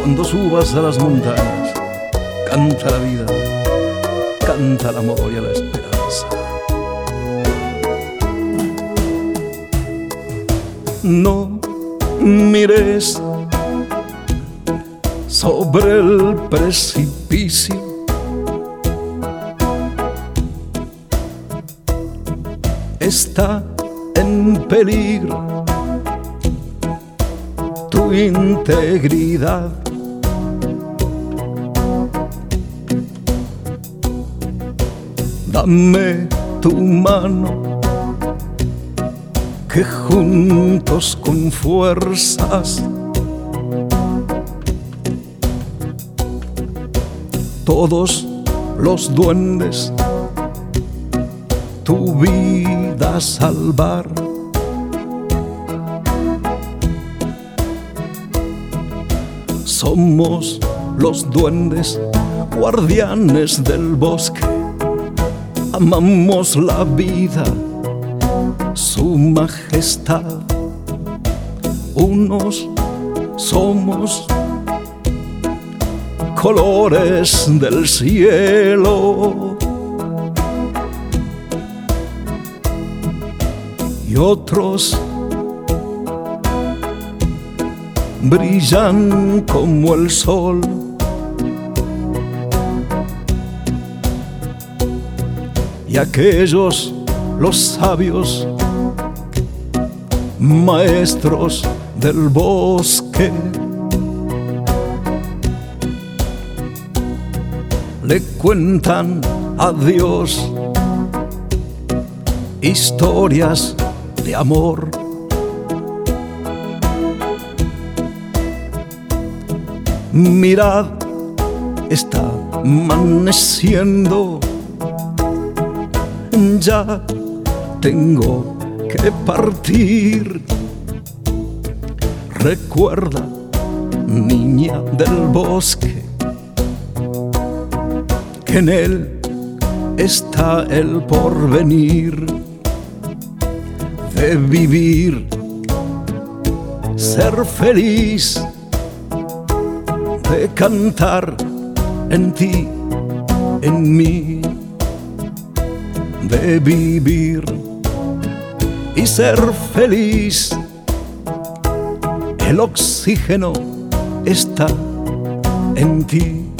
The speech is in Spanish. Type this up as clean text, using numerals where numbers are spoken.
Cuando subas a las montañas, canta la vida, canta el amor y la esperanza. No mires sobre el precipicio, está en peligro tu integridad. Dame tu mano, que juntos con fuerzas todos los duendes tu vida salvar. Somos los duendes, guardianes del bosque. Amamos la vida, su majestad. Unos somos, colores del cielo, y otros brillan como el sol. Y aquellos, los sabios, maestros del bosque, le cuentan a Dios historias de amor. Mirad, está amaneciendo, ya tengo que partir. Recuerda, niña del bosque, que en él está el porvenir de vivir, ser feliz, de cantar en ti, en mí, de vivir y ser feliz. El oxígeno está en ti.